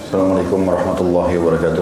Assalamualaikum warahmatullahi wabarakatuh.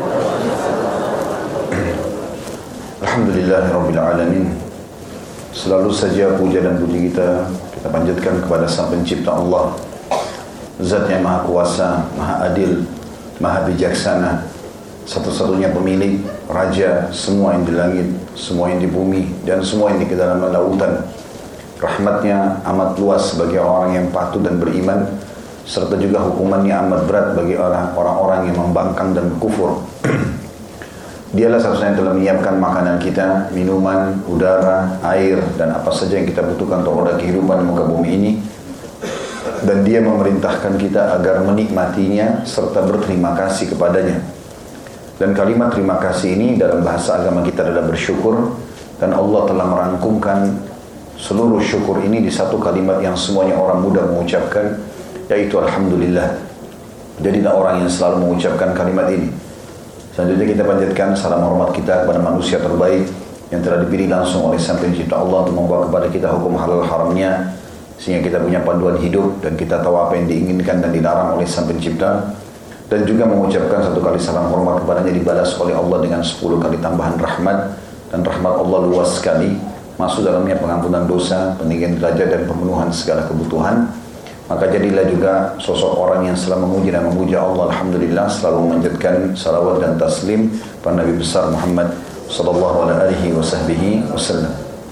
Alhamdulillahirabbil alamin. Selalu saja puja dan puji kita panjatkan kepada Sang Pencipta Allah, Zat yang Maha Kuasa, Maha Adil, Maha Bijaksana, satu-satunya pemilik, Raja semua yang di langit, semua yang di bumi, dan semua yang di kedalaman lautan. Rahmatnya amat luas bagi orang yang patuh dan beriman, serta juga hukumannya amat berat bagi orang-orang yang membangkang dan kufur. Dialah satu-satunya yang telah menyiapkan makanan kita, minuman, udara, air, dan apa saja yang kita butuhkan untuk roda kehidupan di muka bumi ini. Dan Dia memerintahkan kita agar menikmatinya serta berterima kasih kepadanya. Dan kalimat terima kasih ini dalam bahasa agama kita adalah bersyukur, dan Allah telah merangkumkan seluruh syukur ini di satu kalimat yang semuanya orang mudah mengucapkan, yaitu Alhamdulillah. Jadilah orang yang selalu mengucapkan kalimat ini. Selanjutnya kita panjatkan salam hormat kita kepada manusia terbaik yang telah dipilih langsung oleh Sang Pencipta Allah untuk membawa kepada kita hukum halal haramnya, sehingga kita punya panduan hidup dan kita tahu apa yang diinginkan dan dilarang oleh Sang Pencipta. Dan juga mengucapkan satu kali salam hormat kepadanya dibalas oleh Allah dengan 10 kali tambahan rahmat. Dan rahmat Allah luas sekali, masuk dalamnya pengampunan dosa, peninggian derajat dan pemenuhan segala kebutuhan. Maka jadilah juga sosok orang yang selalu memuji dan memuja Allah, Alhamdulillah, selalu memanjatkan salawat dan taslim pada Nabi besar Muhammad sallallahu alaihi wasallam.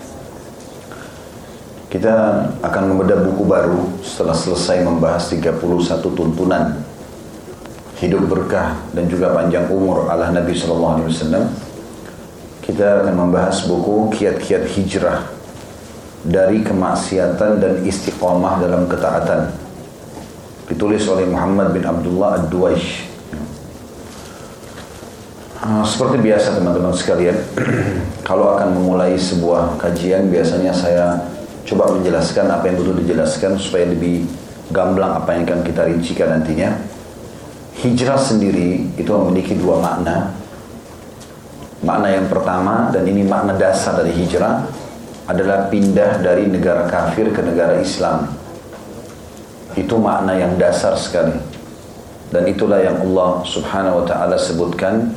Kita akan membedah buku baru setelah selesai membahas 31 tuntunan hidup berkah dan juga panjang umur ala Nabi sallallahu alaihi wasallam. Kita akan membahas buku Kiat-Kiat Hijrah dari Kemaksiatan dan Istiqamah dalam Ketaatan, ditulis oleh Muhammad bin Abdullah Ad-Duwaish. Seperti biasa teman-teman sekalian, kalau akan memulai sebuah kajian biasanya saya coba menjelaskan apa yang perlu dijelaskan supaya lebih gamblang apa yang akan kita rincikan nantinya. Hijrah sendiri itu memiliki dua makna. Makna yang pertama, dan ini makna dasar dari hijrah, adalah pindah dari negara kafir ke negara Islam. Itu makna yang dasar sekali. Dan itulah yang Allah subhanahu wa ta'ala sebutkan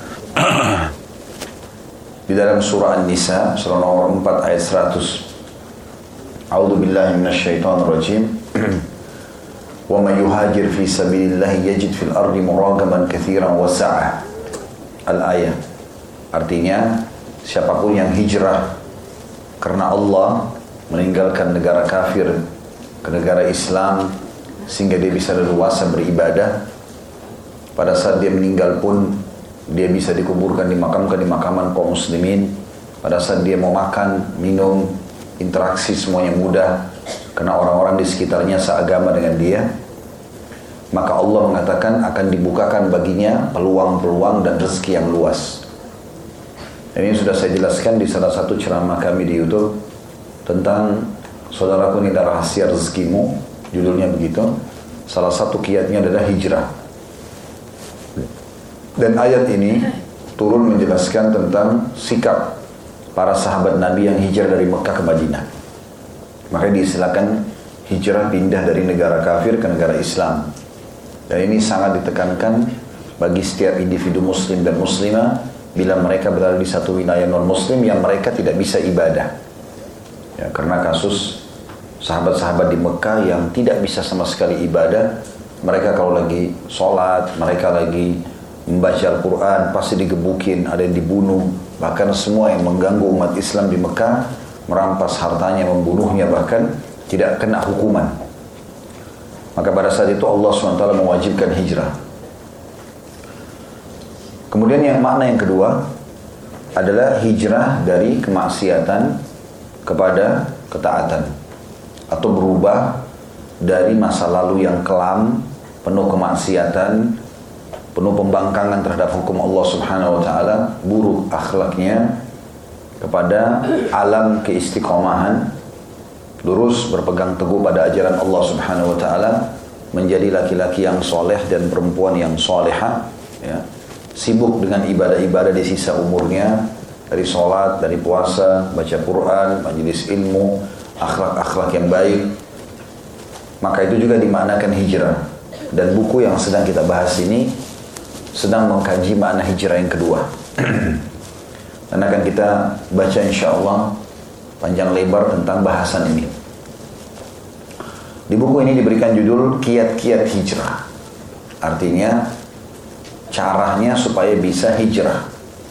di dalam surah An-Nisa, surah nomor 4 ayat 100. A'udzu billahi minasyaitonir rajim. Wa man yuhajir fi sabilillah yajid fil ardi muragaman katsiran wa sa'ah. Al-ayah. Artinya, siapapun yang hijrah karena Allah, meninggalkan negara kafir ke negara Islam sehingga dia bisa leluasa beribadah, pada saat dia meninggal pun dia bisa dikuburkan, dimakamkan di makaman kaum muslimin. Pada saat dia mau makan, minum, interaksi semuanya mudah karena orang-orang di sekitarnya seagama dengan dia. Maka Allah mengatakan akan dibukakan baginya peluang-peluang dan rezeki yang luas. Ini sudah saya jelaskan di salah satu ceramah kami di YouTube tentang saudaraku, ini adalah rahasia rezekimu, judulnya begitu. Salah satu kiatnya adalah hijrah. Dan ayat ini turun menjelaskan tentang sikap para sahabat Nabi yang hijrah dari Mekah ke Madinah. Makanya diistilahkan hijrah pindah dari negara kafir ke negara Islam. Dan ini sangat ditekankan bagi setiap individu muslim dan muslimah bila mereka berada di satu wilayah non-muslim yang mereka tidak bisa ibadah. Ya, karena kasus sahabat-sahabat di Mekah yang tidak bisa sama sekali ibadah. Mereka kalau lagi sholat, mereka lagi membaca Al-Quran, pasti digebukin, ada yang dibunuh. Bahkan semua yang mengganggu umat Islam di Mekah, merampas hartanya, membunuhnya, bahkan tidak kena hukuman. Maka pada saat itu Allah SWT mewajibkan hijrah. Kemudian makna yang kedua adalah hijrah dari kemaksiatan kepada ketaatan, atau berubah dari masa lalu yang kelam, penuh kemaksiatan, penuh pembangkangan terhadap hukum Allah Subhanahu wa ta'ala, buruk akhlaknya, kepada alam keistiqomahan, lurus berpegang teguh pada ajaran Allah Subhanahu wa ta'ala, menjadi laki-laki yang soleh dan perempuan yang soleha, ya. Sibuk dengan ibadah-ibadah di sisa umurnya, dari sholat, dari puasa, baca Quran, majelis ilmu, akhlak-akhlak yang baik. Maka itu juga dimaknakan hijrah. Dan buku yang sedang kita bahas ini sedang mengkaji makna hijrah yang kedua. Dan akan kita baca insya Allah panjang lebar tentang bahasan ini. Di buku ini diberikan judul Kiat-Kiat Hijrah. Artinya caranya supaya bisa hijrah.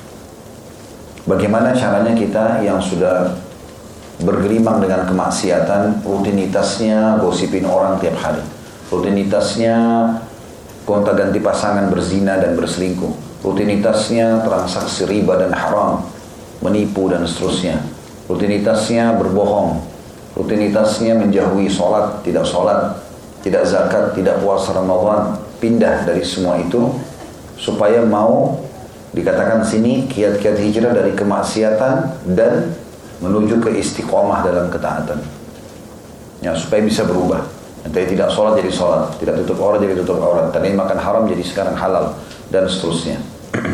Bagaimana caranya kita yang sudah bergelimang dengan kemaksiatan, rutinitasnya gosipin orang tiap hari, rutinitasnya gonta-ganti pasangan, berzina dan berselingkuh, rutinitasnya transaksi riba dan haram, menipu dan seterusnya, rutinitasnya berbohong, rutinitasnya menjauhi sholat, tidak zakat, tidak puasa Ramadan, pindah dari semua itu supaya mau dikatakan sini kiat-kiat hijrah dari kemaksiatan dan menuju ke istiqomah dalam ketaatan. Ya, supaya bisa berubah. Nanti tidak sholat jadi sholat, tidak tutup aurat jadi tutup aurat, tadi makan haram jadi sekarang halal dan seterusnya.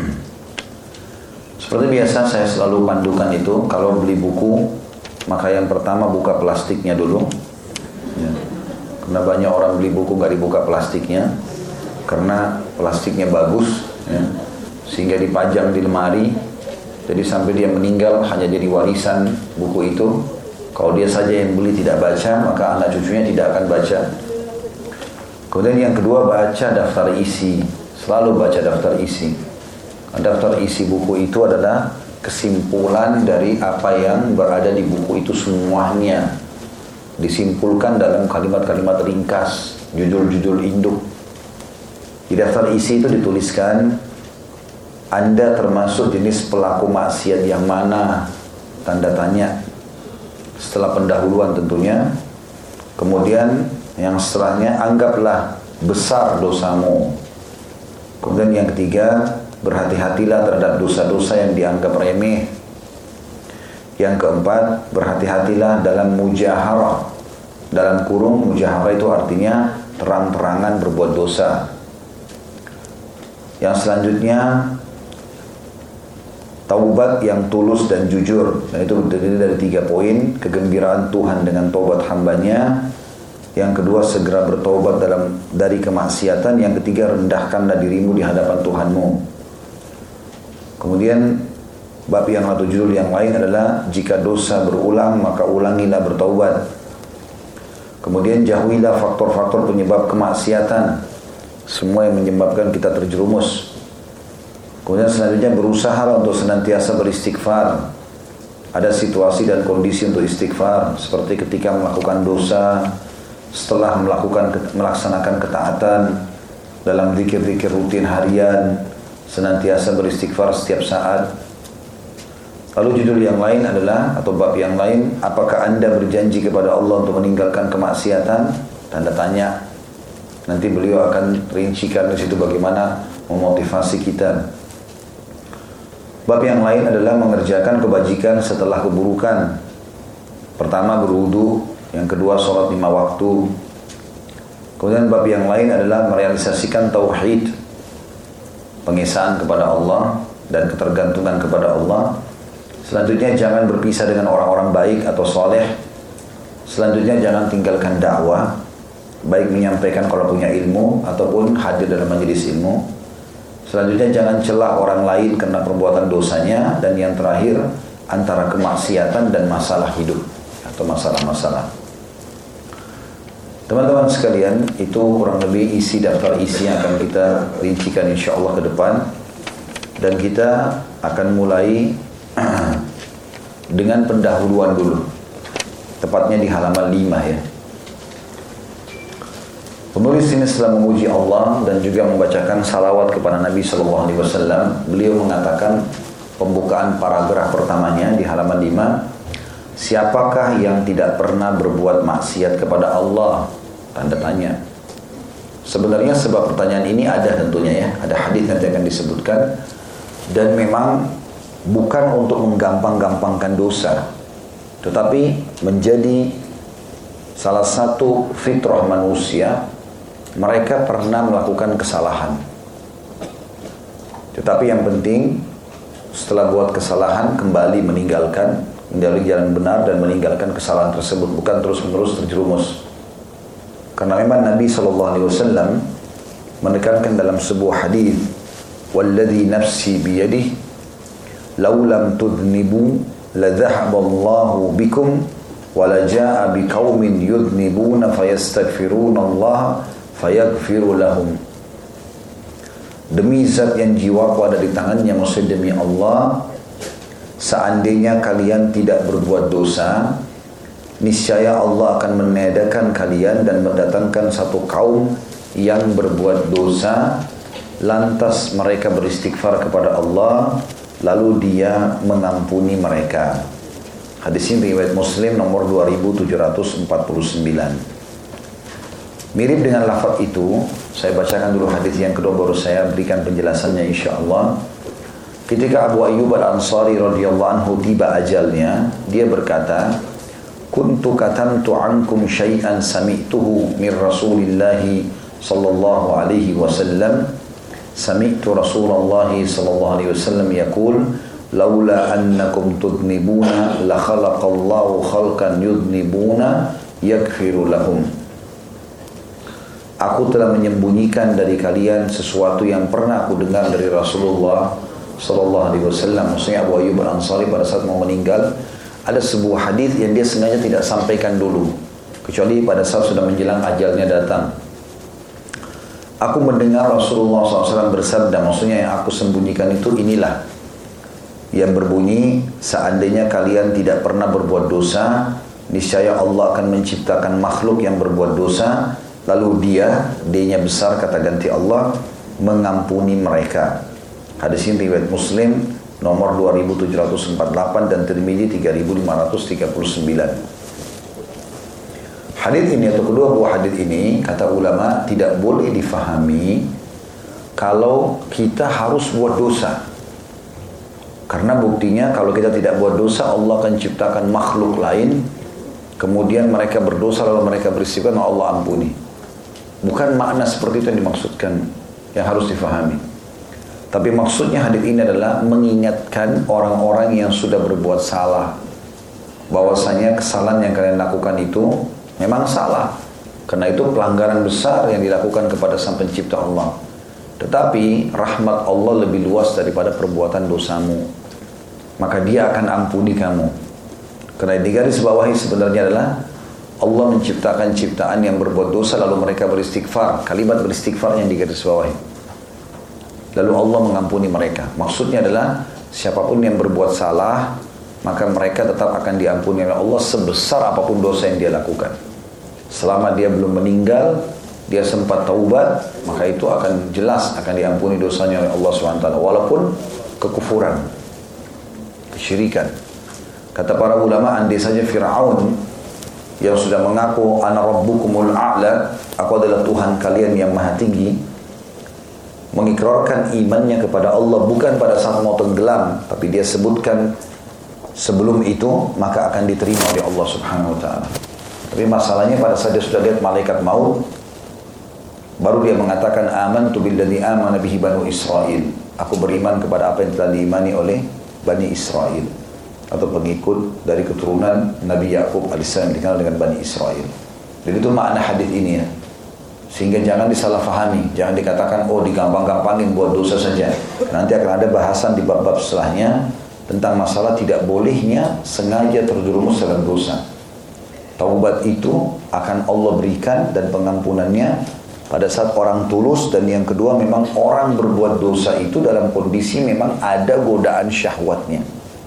Seperti biasa saya selalu pandukan itu, kalau beli buku maka yang pertama buka plastiknya dulu. Ya. Karena banyak orang beli buku nggak dibuka plastiknya, karena plastiknya bagus, ya, sehingga dipajang di lemari. Jadi sampai dia meninggal hanya jadi warisan buku itu. Kalau dia saja yang beli tidak baca, maka anak cucunya tidak akan baca. Kemudian yang kedua, baca daftar isi. Selalu baca daftar isi. Daftar isi buku itu adalah kesimpulan dari apa yang berada di buku itu semuanya. Disimpulkan dalam kalimat-kalimat ringkas, judul-judul induk. Di daftar isi itu dituliskan, Anda termasuk jenis pelaku maksiat yang mana? Tanda tanya. Setelah pendahuluan tentunya. Kemudian yang setelahnya, anggaplah besar dosamu. Kemudian yang ketiga, berhati-hatilah terhadap dosa-dosa yang dianggap remeh. Yang keempat, berhati-hatilah dalam mujaharah. Dalam kurung, mujaharah itu artinya terang-terangan berbuat dosa. Yang selanjutnya, taubat yang tulus dan jujur. Dan itu terdiri dari 3 poin. Kegembiraan Tuhan dengan taubat hambanya. Yang kedua, segera bertaubat dari kemaksiatan. Yang ketiga, rendahkanlah dirimu di hadapan Tuhanmu. Kemudian bab yang atau judul yang lain adalah, jika dosa berulang maka ulangilah bertaubat. Kemudian jauhilah faktor-faktor penyebab kemaksiatan, semua yang menyebabkan kita terjerumus. Kemudian selanjutnya, berusaha untuk senantiasa beristighfar. Ada situasi dan kondisi untuk istighfar, seperti ketika melakukan dosa, setelah melaksanakan ketaatan, dalam zikir-zikir rutin harian, senantiasa beristighfar setiap saat. Lalu judul yang lain adalah, atau bab yang lain, apakah Anda berjanji kepada Allah untuk meninggalkan kemaksiatan? Tanda tanya. Nanti beliau akan rincikan di situ bagaimana memotivasi kita. Bab yang lain adalah mengerjakan kebajikan setelah keburukan. Pertama, berwudu. Yang kedua, sholat 5 waktu. Kemudian bab yang lain adalah merealisasikan tauhid, pengesaan kepada Allah dan ketergantungan kepada Allah. Selanjutnya, jangan berpisah dengan orang-orang baik atau soleh. Selanjutnya, jangan tinggalkan dakwah, baik menyampaikan kalau punya ilmu ataupun hadir dalam majelis ilmu. Selanjutnya, jangan celah orang lain karena perbuatan dosanya. Dan yang terakhir, antara kemaksiatan dan masalah hidup atau masalah-masalah. Teman-teman sekalian, itu kurang lebih isi daftar isi yang akan kita rincikan insya Allah ke depan. Dan kita akan mulai dengan pendahuluan dulu, tepatnya di halaman 5 ya. Penulis ini setelah memuji Allah dan juga membacakan salawat kepada Nabi SAW, beliau mengatakan pembukaan paragraf pertamanya di halaman 5, siapakah yang tidak pernah berbuat maksiat kepada Allah? Tanda tanya. Sebenarnya sebab pertanyaan ini ada tentunya ya, ada hadis nanti akan disebutkan, dan memang bukan untuk menggampang-gampangkan dosa, tetapi menjadi salah satu fitrah manusia. Mereka pernah melakukan kesalahan, tetapi yang penting setelah buat kesalahan kembali meninggalkan jalan benar dan meninggalkan kesalahan tersebut, bukan terus-menerus terjerumus. Karena memang Nabi SAW menekankan dalam sebuah hadis, "Walladzi nafsi biyadihi law lam tudnibu la dhahaba Allahu bikum wa la jaa biqaumin yudnibuna fayastaghfiruna Allah fayaghfiru lahum." Demi zat yang jiwaku ada di tangannya, maksud demi Allah, seandainya kalian tidak berbuat dosa, niscaya Allah akan meniadakan kalian dan mendatangkan satu kaum yang berbuat dosa, lantas mereka beristighfar kepada Allah, lalu Dia mengampuni mereka. Hadis ini riwayat Muslim nomor 2749. Mirip dengan lafaz itu, saya bacakan dulu hadis yang kedua baru saya berikan penjelasannya insyaallah. Ketika Abu Ayyub Al-Ansari radhiyallahu anhu tiba ajalnya, dia berkata, "Kuntu katamtu ankum syai'an sami'tuhu min Rasulillah sallallahu alaihi wasallam. Sami'tu Rasulullah sallallahu alaihi wasallam yaqul, laula annakum tudnibuna la khalaqallahu khalqan yudnibuna yaghfiru lahum." Aku telah menyembunyikan dari kalian sesuatu yang pernah aku dengar dari Rasulullah sallallahu alaihi wasallam. Maksudnya Abu Ayyub Al-Ansari pada saat mau meninggal, ada sebuah hadis yang dia sengaja tidak sampaikan dulu, kecuali pada saat sudah menjelang ajalnya datang. Aku mendengar Rasulullah SAW bersabda, maksudnya yang aku sembunyikan itu inilah, yang berbunyi, seandainya kalian tidak pernah berbuat dosa, niscaya Allah akan menciptakan makhluk yang berbuat dosa, lalu dia-nya besar kata ganti Allah, mengampuni mereka. Hadis ini riwayat Muslim nomor 2748 dan Tirmidzi 3539. Hadis ini atau kedua buah hadis ini, kata ulama, tidak boleh difahami kalau kita harus buat dosa. Karena buktinya kalau kita tidak buat dosa, Allah akan ciptakan makhluk lain, kemudian mereka berdosa lalu mereka beristighfar, Allah ampuni. Bukan makna seperti itu yang dimaksudkan, yang harus difahami. Tapi maksudnya hadis ini adalah mengingatkan orang-orang yang sudah berbuat salah, bahwasanya kesalahan yang kalian lakukan itu memang salah, karena itu pelanggaran besar yang dilakukan kepada Sang Pencipta Allah. Tetapi rahmat Allah lebih luas daripada perbuatan dosamu, maka Dia akan ampuni kamu. Karena di garis bawahi sebenarnya adalah Allah menciptakan ciptaan yang berbuat dosa lalu mereka beristighfar. Kalimat beristighfar yang digaris bawahi. Lalu Allah mengampuni mereka. Maksudnya adalah siapapun yang berbuat salah, maka mereka tetap akan diampuni oleh Allah sebesar apapun dosa yang dia lakukan. Selama dia belum meninggal, dia sempat taubat, maka itu akan jelas akan diampuni dosanya oleh Allah SWT. Walaupun kekufuran, kesyirikan. Kata para ulama, andai saja Fir'aun yang sudah mengaku ana rabbukumul a'la, aku adalah Tuhan kalian yang maha tinggi, mengikrarkan imannya kepada Allah bukan pada saat mau tenggelam, tapi dia sebutkan sebelum itu, maka akan diterima oleh Allah Subhanahu wa taala. Tapi masalahnya pada saat dia sudah lihat malaikat maut, baru dia mengatakan amantu billadzi amana bihi banu Israil. Aku beriman kepada apa yang telah diimani oleh Bani Israel, atau pengikut dari keturunan Nabi Yakub alaihissalam dikenal dengan Bani Israel. Jadi itu makna hadis ini ya. Sehingga jangan disalahfahami, jangan dikatakan oh digampang-gampangin buat dosa saja. Nanti akan ada bahasan di bab-bab setelahnya tentang masalah tidak bolehnya sengaja terjerumus dalam dosa. Taubat itu akan Allah berikan dan pengampunannya pada saat orang tulus, dan yang kedua memang orang berbuat dosa itu dalam kondisi memang ada godaan syahwatnya.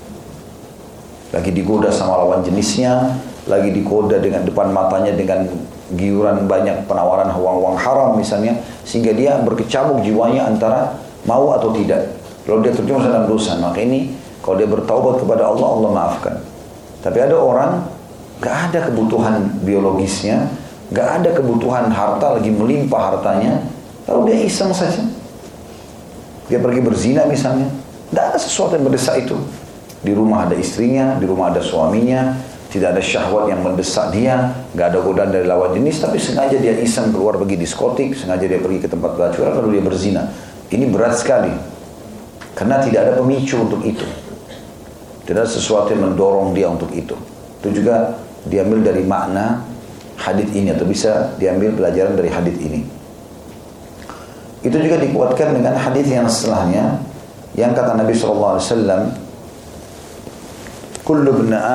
Lagi digoda sama lawan jenisnya, lagi digoda dengan depan matanya dengan giuran banyak penawaran uang-uang haram misalnya, sehingga dia berkecamuk jiwanya antara mau atau tidak. Kalau dia terjerumus dalam dosa, maka ini kalau dia bertaubat kepada Allah, Allah maafkan. Tapi ada orang gak ada kebutuhan biologisnya, gak ada kebutuhan harta, lagi melimpah hartanya, lalu dia iseng saja. Dia pergi berzina misalnya, gak ada sesuatu yang mendesak itu. Di rumah ada istrinya, di rumah ada suaminya, tidak ada syahwat yang mendesak dia, gak ada godaan dari lawan jenis, tapi sengaja dia iseng keluar pergi diskotik, sengaja dia pergi ke tempat pelacuran, lalu dia berzina. Ini berat sekali, karena tidak ada pemicu untuk itu. Tidak ada sesuatu yang mendorong dia untuk itu. Itu juga diambil dari makna hadis ini, atau bisa diambil pelajaran dari hadis ini. Itu juga dikuatkan dengan hadis yang setelahnya, yang kata Nabi SAW, kullu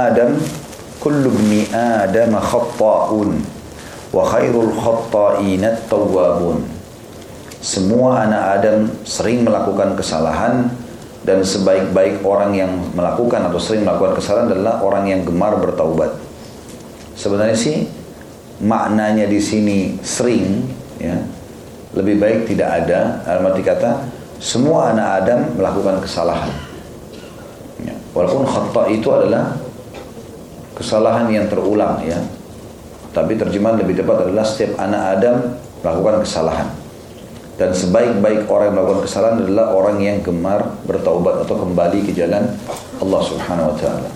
ibni Adam khatta'un wa khairul khatta'inat tawwabun. Semua anak Adam sering melakukan kesalahan, dan sebaik-baik orang yang melakukan atau sering melakukan kesalahan adalah orang yang gemar bertaubat. Sebenarnya sih maknanya di sini sering, ya, lebih baik tidak ada. Dalam arti kata semua anak Adam melakukan kesalahan, ya. Walaupun khata itu adalah kesalahan yang terulang, ya, tapi terjemahan lebih tepat adalah setiap anak Adam melakukan kesalahan. Dan sebaik-baik orang yang melakukan kesalahan adalah orang yang gemar bertaubat atau kembali ke jalan Allah Subhanahu wa taala.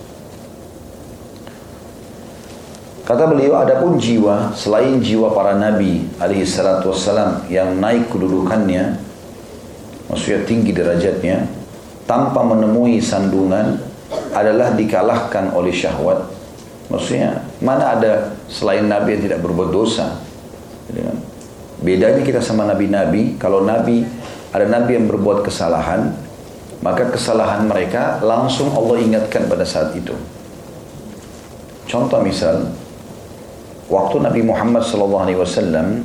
Kata beliau, adapun jiwa selain jiwa para nabi alaihi salatu wassalam yang naik kedudukannya, maksudnya tinggi derajatnya, tanpa menemui sandungan adalah dikalahkan oleh syahwat. Maksudnya mana ada selain nabi yang tidak berbuat dosa, gitu kan? Bedanya kita sama nabi-nabi, kalau ada nabi yang berbuat kesalahan, maka kesalahan mereka langsung Allah ingatkan pada saat itu. Contoh misal, waktu Nabi Muhammad SAW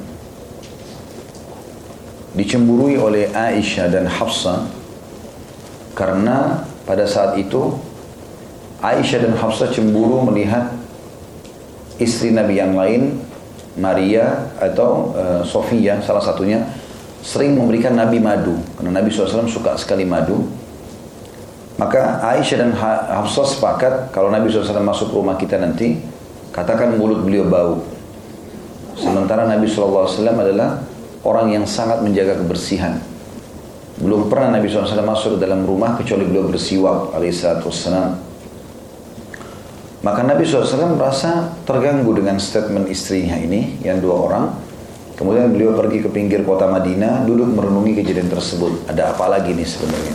dicemburui oleh Aisyah dan Hafsah, karena pada saat itu Aisyah dan Hafsah cemburu melihat istri Nabi yang lain, Maria atau Sofia salah satunya, sering memberikan Nabi madu, karena Nabi SAW suka sekali madu. Maka Aisyah dan Hafsah sepakat, kalau Nabi SAW masuk rumah kita nanti, katakan mulut beliau bau. Sementara Nabi SAW adalah orang yang sangat menjaga kebersihan. Belum pernah Nabi SAW masuk ke dalam rumah kecuali beliau bersiwak alaihissalatu wassalam. Maka Nabi SAW merasa terganggu dengan statement istrinya ini, yang dua orang. Kemudian beliau pergi ke pinggir kota Madinah, duduk merenungi kejadian tersebut. Ada apa lagi nih sebenarnya?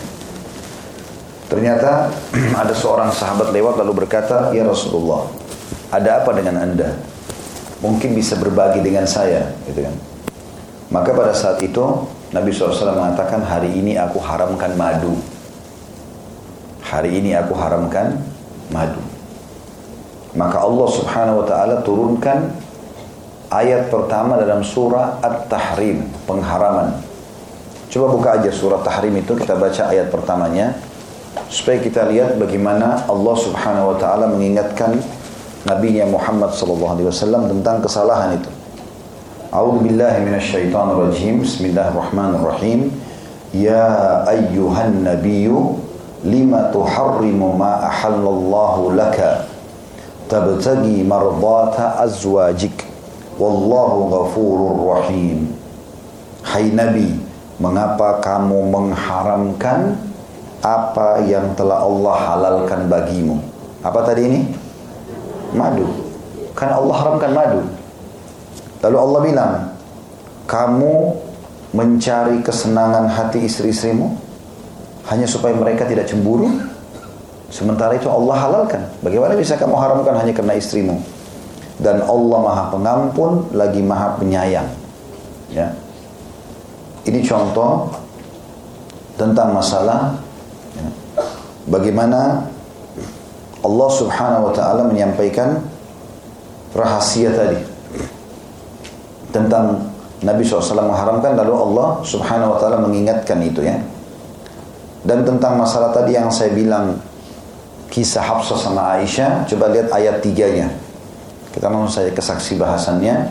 Ternyata ada seorang sahabat lewat lalu berkata, ya Rasulullah, ada apa dengan anda? Mungkin bisa berbagi dengan saya, gitu kan? Maka pada saat itu Nabi SAW mengatakan, hari ini aku haramkan madu. Hari ini aku haramkan madu. Maka Allah Subhanahu wa taala turunkan ayat pertama dalam surah At-Tahrim, pengharaman. Coba buka aja surah Tahrim itu, kita baca ayat pertamanya supaya kita lihat bagaimana Allah Subhanahu wa taala mengingatkan nabinya Muhammad sallallahu alaihi wasallam tentang kesalahan itu. A'udzu billahi minasyaitonir rajim. Bismillahirrahmanirrahim. Ya ayyuhan nabiyyu lima tuharrimu ma ahallallahu laka tabtagi mardata azwajik wallahu ghafurur rahim. Hai Nabi, mengapa kamu mengharamkan apa yang telah Allah halalkan bagimu? Apa tadi ini? Madu. Karena Allah haramkan madu. Lalu Allah bilang, kamu mencari kesenangan hati istri-istrimu hanya supaya mereka tidak cemburu? Sementara itu Allah halalkan. Bagaimana bisa kamu haramkan hanya karena istrimu? Dan Allah Maha Pengampun lagi Maha Penyayang. Ya. Ini contoh tentang masalah, ya, bagaimana Allah Subhanahu wa taala menyampaikan rahasia tadi tentang Nabi SAW mengharamkan, lalu Allah Subhanahu wa taala mengingatkan itu, ya. Dan tentang masalah tadi yang saya bilang, kisah Hafsah sama Aisyah, coba lihat ayat 3-nya. Kita langsung saya kesaksi bahasannya.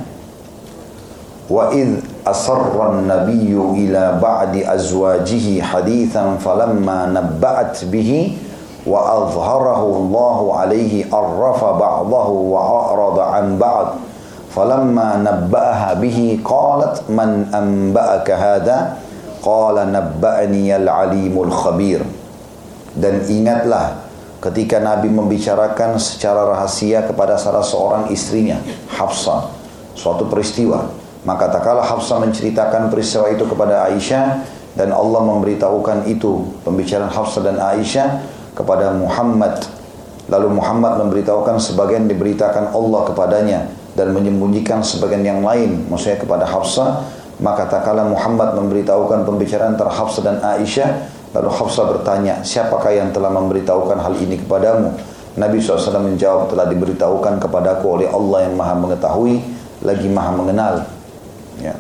Wa idh asarra an-nabiyyu ila ba'di azwajihi hadithan falamma nabba'at bihi wa azharahu Allahu alayhi arrafa ba'dahu wa a'rada an ba'd falamma nabba'aha bihi qalat man anba'aka hadha qala nabba'ani al-alimul khabir. Dan ingatlah ketika Nabi membicarakan secara rahasia kepada salah seorang istrinya, Hafsah, suatu peristiwa. Maka tak kala Hafsah menceritakan peristiwa itu kepada Aisyah, dan Allah memberitahukan itu, pembicaraan Hafsah dan Aisyah, kepada Muhammad. Lalu Muhammad memberitahukan sebagian diberitakan Allah kepadanya, dan menyembunyikan sebagian yang lain, maksudnya kepada Hafsah. Maka tak kala Muhammad memberitahukan pembicaraan antara Hafsah dan Aisyah, lalu Hafsah bertanya, siapakah yang telah memberitahukan hal ini kepadamu? Nabi SAW menjawab, telah diberitahukan kepadaku oleh Allah yang maha mengetahui, lagi maha mengenal. Ya.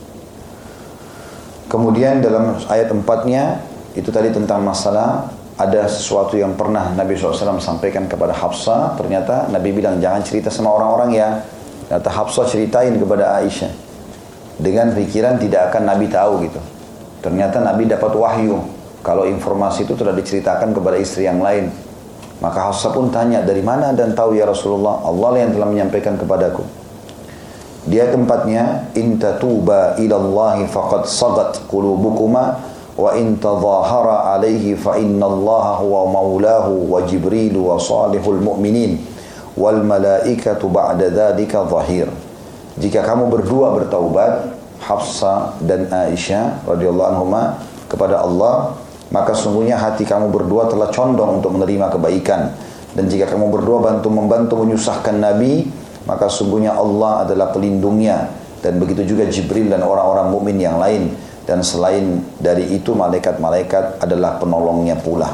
Kemudian dalam ayat 4-nya, itu tadi tentang masalah ada sesuatu yang pernah Nabi SAW sampaikan kepada Hafsah. Ternyata Nabi bilang, jangan cerita sama orang-orang ya. Ternyata Hafsah ceritain kepada Aisyah. Dengan pikiran tidak akan Nabi tahu gitu. Ternyata Nabi dapat wahyu. Kalau informasi itu telah diceritakan kepada istri yang lain. Maka Hafsah pun tanya, dari mana dan tahu ya Rasulullah? Allah yang telah menyampaikan kepadaku. Dia keempatnya, in tatuba ilallahi faqad sagat qulubukuma wa in tadhahara alaihi fa innallaha huwa maulahu wa jibril wa salihul mu'minin wal malaikatu ba'da dzalika zahir. Jika kamu berdua bertaubat, Hafsah dan Aisyah radhiyallahu anhuma, kepada Allah, maka sungguhnya hati kamu berdua telah condong untuk menerima kebaikan. Dan jika kamu berdua membantu menyusahkan Nabi, maka sungguhnya Allah adalah pelindungnya. Dan begitu juga Jibril dan orang-orang mukmin yang lain. Dan selain dari itu malaikat-malaikat adalah penolongnya pula.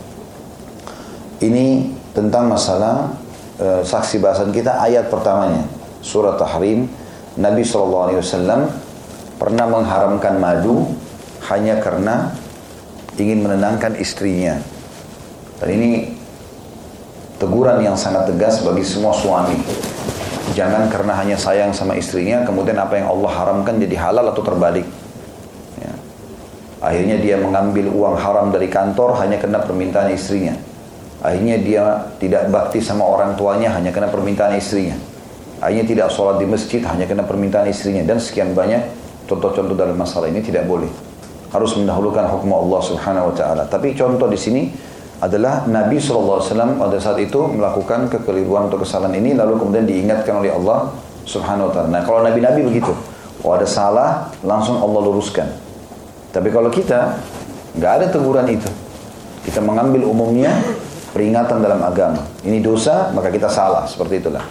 Ini tentang masalah saksi bahasan kita ayat pertamanya. Surah Tahrim, Nabi SAW pernah mengharamkan madu hanya karena ingin menenangkan istrinya. Dan ini teguran yang sangat tegas bagi semua suami. Jangan karena hanya sayang sama istrinya, kemudian apa yang Allah haramkan jadi halal atau terbalik. Ya. Akhirnya dia mengambil uang haram dari kantor hanya karena permintaan istrinya. Akhirnya dia tidak bakti sama orang tuanya hanya karena permintaan istrinya. Akhirnya tidak sholat di masjid hanya karena permintaan istrinya. Dan sekian banyak contoh-contoh dalam masalah ini tidak boleh. Harus mendahulukan hukum Allah Subhanahu wa taala. Tapi contoh di sini adalah Nabi SAW pada saat itu melakukan kekeliruan atau kesalahan ini, lalu kemudian diingatkan oleh Allah Subhanahu wa taala. Nah, kalau Nabi-Nabi begitu, ada salah langsung Allah luruskan. Tapi kalau kita nggak ada teguran itu, kita mengambil umumnya peringatan dalam agama. Ini dosa, maka kita salah, seperti itulah.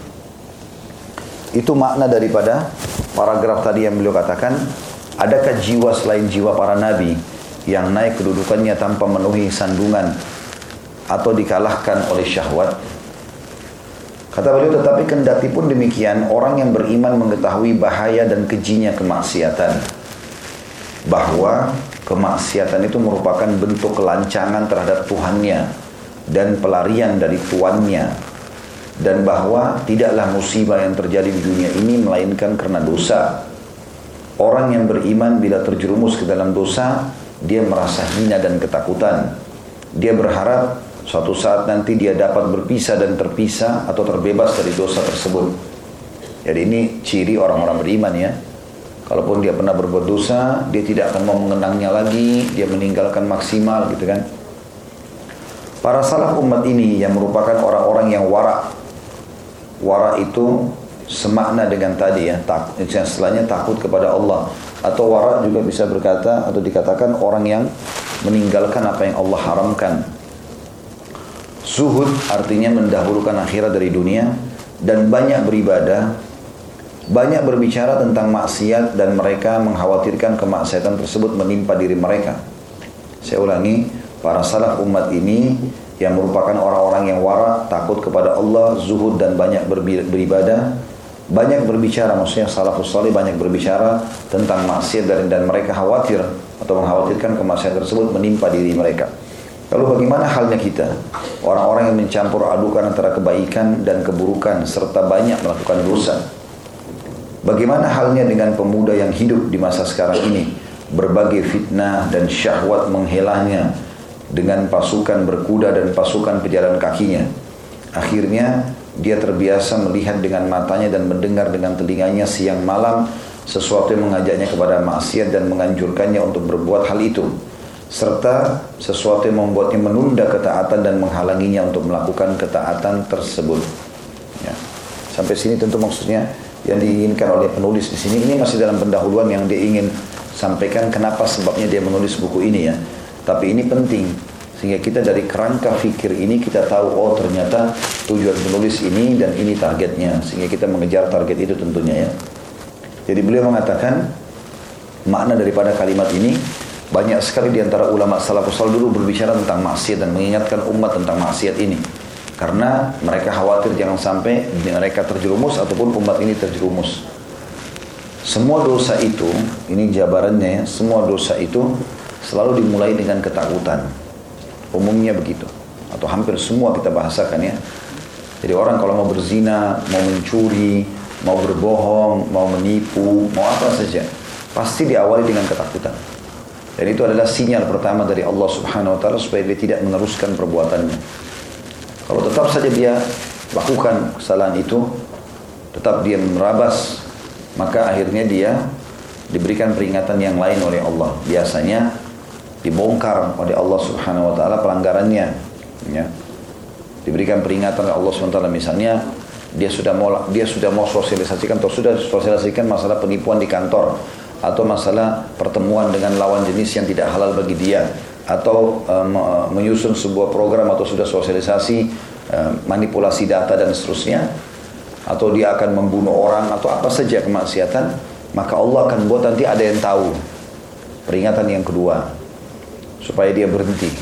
Itu makna daripada paragraf tadi yang beliau katakan, adakah jiwa selain jiwa para nabi yang naik kedudukannya tanpa memenuhi sandungan atau dikalahkan oleh syahwat? Kata beliau, tetapi kendati pun demikian, orang yang beriman mengetahui bahaya dan kejinya kemaksiatan, bahwa kemaksiatan itu merupakan bentuk kelancangan terhadap Tuhannya dan pelarian dari tuannya, dan bahwa tidaklah musibah yang terjadi di dunia ini melainkan karena dosa. Orang yang beriman bila terjerumus ke dalam dosa, dia merasa hina dan ketakutan. Dia berharap suatu saat nanti dia dapat berpisah dan terpisah atau terbebas dari dosa tersebut. Jadi ini ciri orang-orang beriman ya. Kalaupun dia pernah berbuat dosa, dia tidak akan mau mengenangnya lagi, dia meninggalkan maksimal gitu kan. Para salaf umat ini yang merupakan orang-orang yang wara. Wara itu semakna dengan tadi ya, yang setelahnya takut kepada Allah. Atau wara juga bisa berkata atau dikatakan orang yang meninggalkan apa yang Allah haramkan. Zuhud artinya mendahulukan akhirat dari dunia, dan banyak beribadah, banyak berbicara tentang maksiat, dan mereka mengkhawatirkan kemaksiatan tersebut menimpa diri mereka. Saya ulangi, para salaf umat ini yang merupakan orang-orang yang wara, takut kepada Allah, zuhud dan banyak beribadah, banyak berbicara, maksudnya salafus salih banyak berbicara tentang maksiat, dan mereka khawatir atau mengkhawatirkan kemaksiatan tersebut menimpa diri mereka. Lalu bagaimana halnya kita? Orang-orang yang mencampur adukan antara kebaikan dan keburukan serta banyak melakukan dosa. Bagaimana halnya dengan pemuda yang hidup di masa sekarang ini? Berbagai fitnah dan syahwat menghelanya dengan pasukan berkuda dan pasukan pejalan kakinya. Akhirnya dia terbiasa melihat dengan matanya dan mendengar dengan telinganya siang malam sesuatu yang mengajaknya kepada maksiat dan menganjurkannya untuk berbuat hal itu, serta sesuatu yang membuatnya menunda ketaatan dan menghalanginya untuk melakukan ketaatan tersebut. Ya. Sampai sini tentu maksudnya yang diinginkan oleh penulis di sini. Ini masih dalam pendahuluan yang dia ingin sampaikan kenapa sebabnya dia menulis buku ini ya. Tapi ini penting sehingga kita dari kerangka fikir ini kita tahu, oh ternyata tujuan menulis ini dan ini targetnya, sehingga kita mengejar target itu tentunya ya. Jadi beliau mengatakan makna daripada kalimat ini. Banyak sekali di antara ulama salafus saleh dulu berbicara tentang maksiat dan mengingatkan umat tentang maksiat ini. Karena mereka khawatir jangan sampai mereka terjerumus ataupun umat ini terjerumus. Semua dosa itu, ini jabarannya ya, semua dosa itu selalu dimulai dengan ketakutan. Umumnya begitu. Atau hampir semua kita bahasakan ya. Jadi orang kalau mau berzina, mau mencuri, mau berbohong, mau menipu, mau apa saja, pasti diawali dengan ketakutan. Dan itu adalah sinyal pertama dari Allah Subhanahu wa Ta'ala supaya dia tidak meneruskan perbuatannya. Kalau tetap saja dia lakukan kesalahan itu, tetap dia merabas, maka akhirnya dia diberikan peringatan yang lain oleh Allah. Biasanya dibongkar oleh Allah Subhanahu wa Ta'ala pelanggarannya, ya. Diberikan peringatan oleh Allah Subhanahu wa Ta'ala, misalnya dia sudah mau sosialisasikan atau sudah sosialisasikan masalah penipuan di kantor, atau masalah pertemuan dengan lawan jenis yang tidak halal bagi dia, atau menyusun sebuah program atau sudah sosialisasi manipulasi data dan seterusnya, atau dia akan membunuh orang atau apa saja kemaksiatan, maka Allah akan buat nanti ada yang tahu. Peringatan yang kedua supaya dia berhenti.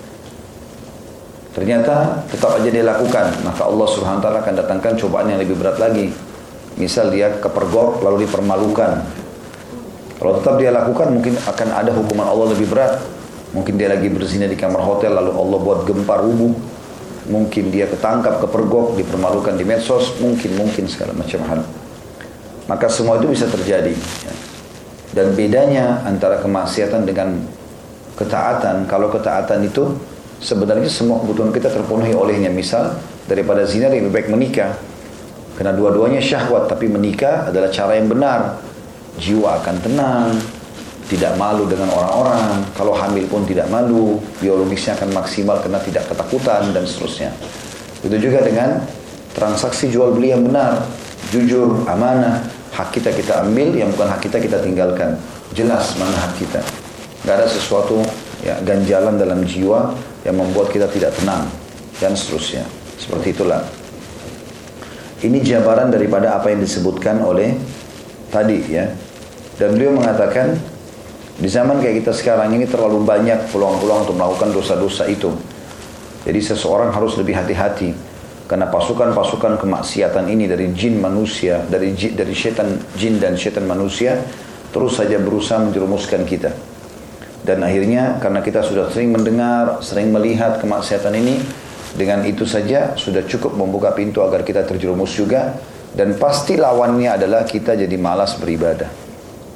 Ternyata tetap aja dia lakukan, maka Allah Subhanahu wa Ta'ala akan datangkan cobaan yang lebih berat lagi. Misal dia kepergok lalu dipermalukan. Kalau tetap dia lakukan, mungkin akan ada hukuman Allah lebih berat. Mungkin dia lagi berzina di kamar hotel, lalu Allah buat gempa rubuh. Mungkin dia ketangkap, kepergok, dipermalukan di medsos. Mungkin segala macam hal. Maka semua itu bisa terjadi. Dan bedanya antara kemaksiatan dengan ketaatan, kalau ketaatan itu sebenarnya semua kebutuhan kita terpenuhi olehnya. Misal, daripada zina lebih baik menikah. Karena dua-duanya syahwat, tapi menikah adalah cara yang benar. Jiwa akan tenang, tidak malu dengan orang-orang, kalau hamil pun tidak malu, biologisnya akan maksimal karena tidak ketakutan dan seterusnya. Itu juga dengan transaksi jual beli yang benar, jujur, amanah, hak kita ambil, yang bukan hak kita tinggalkan. Jelas mana hak kita. Gak ada sesuatu ya, ganjalan dalam jiwa yang membuat kita tidak tenang dan seterusnya. Seperti itulah. Ini jabaran daripada apa yang disebutkan oleh tadi ya. Dan beliau mengatakan di zaman kayak kita sekarang ini terlalu banyak peluang-peluang untuk melakukan dosa-dosa itu. Jadi seseorang harus lebih hati-hati karena pasukan-pasukan kemaksiatan ini dari jin manusia, dari setan jin dan setan manusia terus saja berusaha menjerumuskan kita. Dan akhirnya karena kita sudah sering mendengar, sering melihat kemaksiatan ini, dengan itu saja sudah cukup membuka pintu agar kita terjerumus juga. Dan pasti lawannya adalah kita jadi malas beribadah.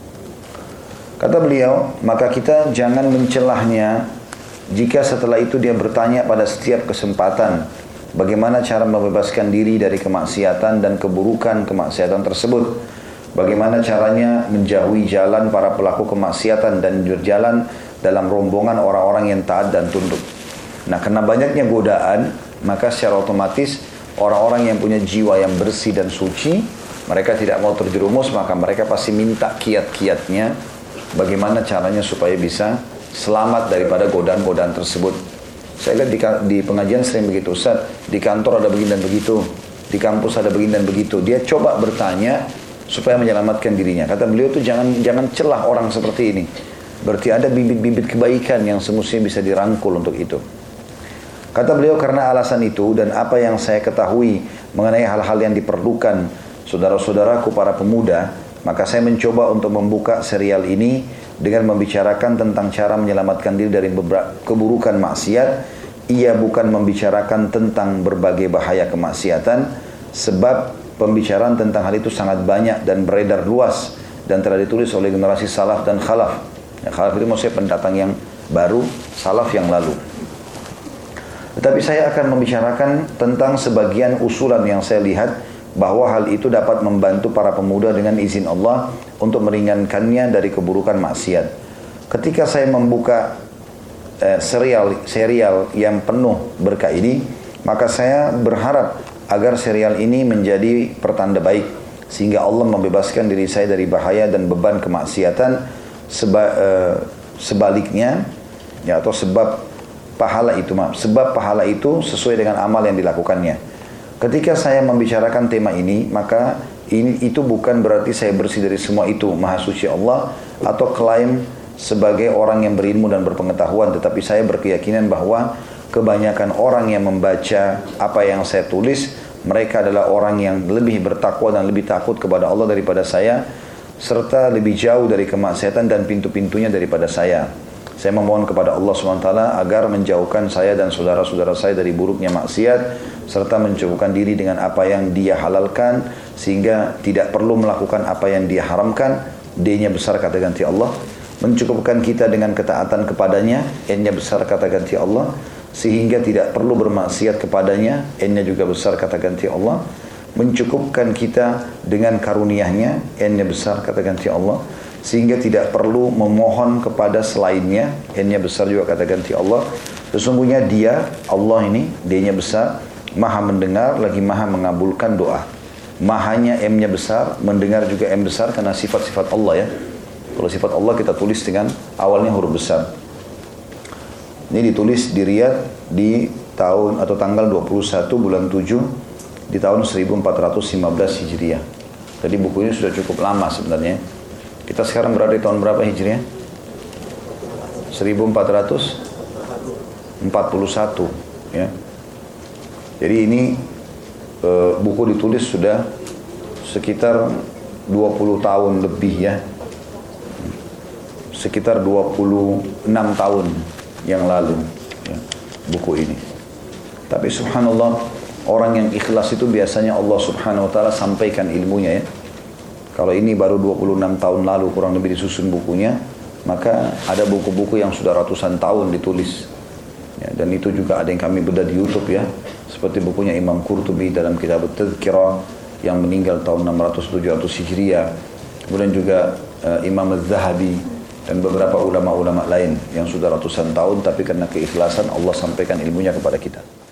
Kata beliau, maka kita jangan mencelahnya jika setelah itu dia bertanya pada setiap kesempatan bagaimana cara membebaskan diri dari kemaksiatan dan keburukan kemaksiatan tersebut. Bagaimana caranya menjauhi jalan para pelaku kemaksiatan dan berjalan dalam rombongan orang-orang yang taat dan tunduk. Nah, karena banyaknya godaan, maka secara otomatis orang-orang yang punya jiwa yang bersih dan suci, mereka tidak mau terjerumus, maka mereka pasti minta kiat-kiatnya bagaimana caranya supaya bisa selamat daripada godaan-godaan tersebut. Saya lihat di pengajian sering begitu, Ustaz, di kantor ada begini dan begitu, di kampus ada begini dan begitu. Dia coba bertanya supaya menyelamatkan dirinya. Kata beliau itu jangan celah orang seperti ini. Berarti ada bibit-bibit kebaikan yang semestinya bisa dirangkul untuk itu. Kata beliau, karena alasan itu dan apa yang saya ketahui mengenai hal-hal yang diperlukan saudara-saudaraku para pemuda, maka saya mencoba untuk membuka serial ini dengan membicarakan tentang cara menyelamatkan diri dari keburukan maksiat. Ia bukan membicarakan tentang berbagai bahaya kemaksiatan, sebab pembicaraan tentang hal itu sangat banyak dan beredar luas dan telah ditulis oleh generasi salaf dan khalaf. Ya, khalaf itu maksudnya pendatang yang baru, salaf yang lalu. Tetapi saya akan membicarakan tentang sebagian usulan yang saya lihat bahwa hal itu dapat membantu para pemuda dengan izin Allah untuk meringankannya dari keburukan maksiat. Ketika saya membuka serial yang penuh berkah ini, maka saya berharap agar serial ini menjadi pertanda baik sehingga Allah membebaskan diri saya dari bahaya dan beban kemaksiatan. Sebaliknya ya, atau sebab pahala itu sesuai dengan amal yang dilakukannya. Ketika saya membicarakan tema ini, maka itu bukan berarti saya bersih dari semua itu. Maha suci Allah atau klaim sebagai orang yang berilmu dan berpengetahuan, tetapi saya berkeyakinan bahwa kebanyakan orang yang membaca apa yang saya tulis, mereka adalah orang yang lebih bertakwa dan lebih takut kepada Allah daripada saya, serta lebih jauh dari kemaksiatan dan pintu-pintunya daripada saya. Saya memohon kepada Allah SWT agar menjauhkan saya dan saudara-saudara saya dari buruknya maksiat, serta mencukupkan diri dengan apa yang Dia halalkan, sehingga tidak perlu melakukan apa yang Dia haramkan. D-nya besar, kata ganti Allah. Mencukupkan kita dengan ketaatan kepadanya, N-nya besar, kata ganti Allah, sehingga tidak perlu bermaksiat kepadanya, N-nya juga besar, kata ganti Allah. Mencukupkan kita dengan karunia-Nya, N-nya besar, kata ganti Allah, sehingga tidak perlu memohon kepada selainnya, N-nya besar juga, kata ganti Allah. Sesungguhnya Dia, Allah ini, D-nya besar, maha mendengar lagi maha mengabulkan doa. Mahanya M-nya besar, mendengar juga M besar, karena sifat-sifat Allah ya. Kalau sifat Allah kita tulis dengan awalnya huruf besar. Ini ditulis di Riyadh di tahun atau tanggal 21 bulan 7 di tahun 1415 Hijriah. Jadi buku ini sudah cukup lama sebenarnya. Kita sekarang berada di tahun berapa Hijriah? 1441 ya. Jadi ini buku ditulis sudah sekitar 20 tahun lebih ya. Sekitar 26 tahun yang lalu ya, buku ini. Tapi subhanallah, orang yang ikhlas itu biasanya Allah subhanahu wa ta'ala sampaikan ilmunya ya. Kalau ini baru 26 tahun lalu kurang lebih disusun bukunya, maka ada buku-buku yang sudah ratusan tahun ditulis ya, dan itu juga ada yang kami bedah di YouTube ya, seperti bukunya Imam Qurtubi dalam kitab Tadhkirah yang meninggal tahun 600-700 Hijriah, kemudian juga Imam Az-Zahabi dan beberapa ulama-ulama lain yang sudah ratusan tahun, tapi karena keikhlasan Allah sampaikan ilmunya kepada kita.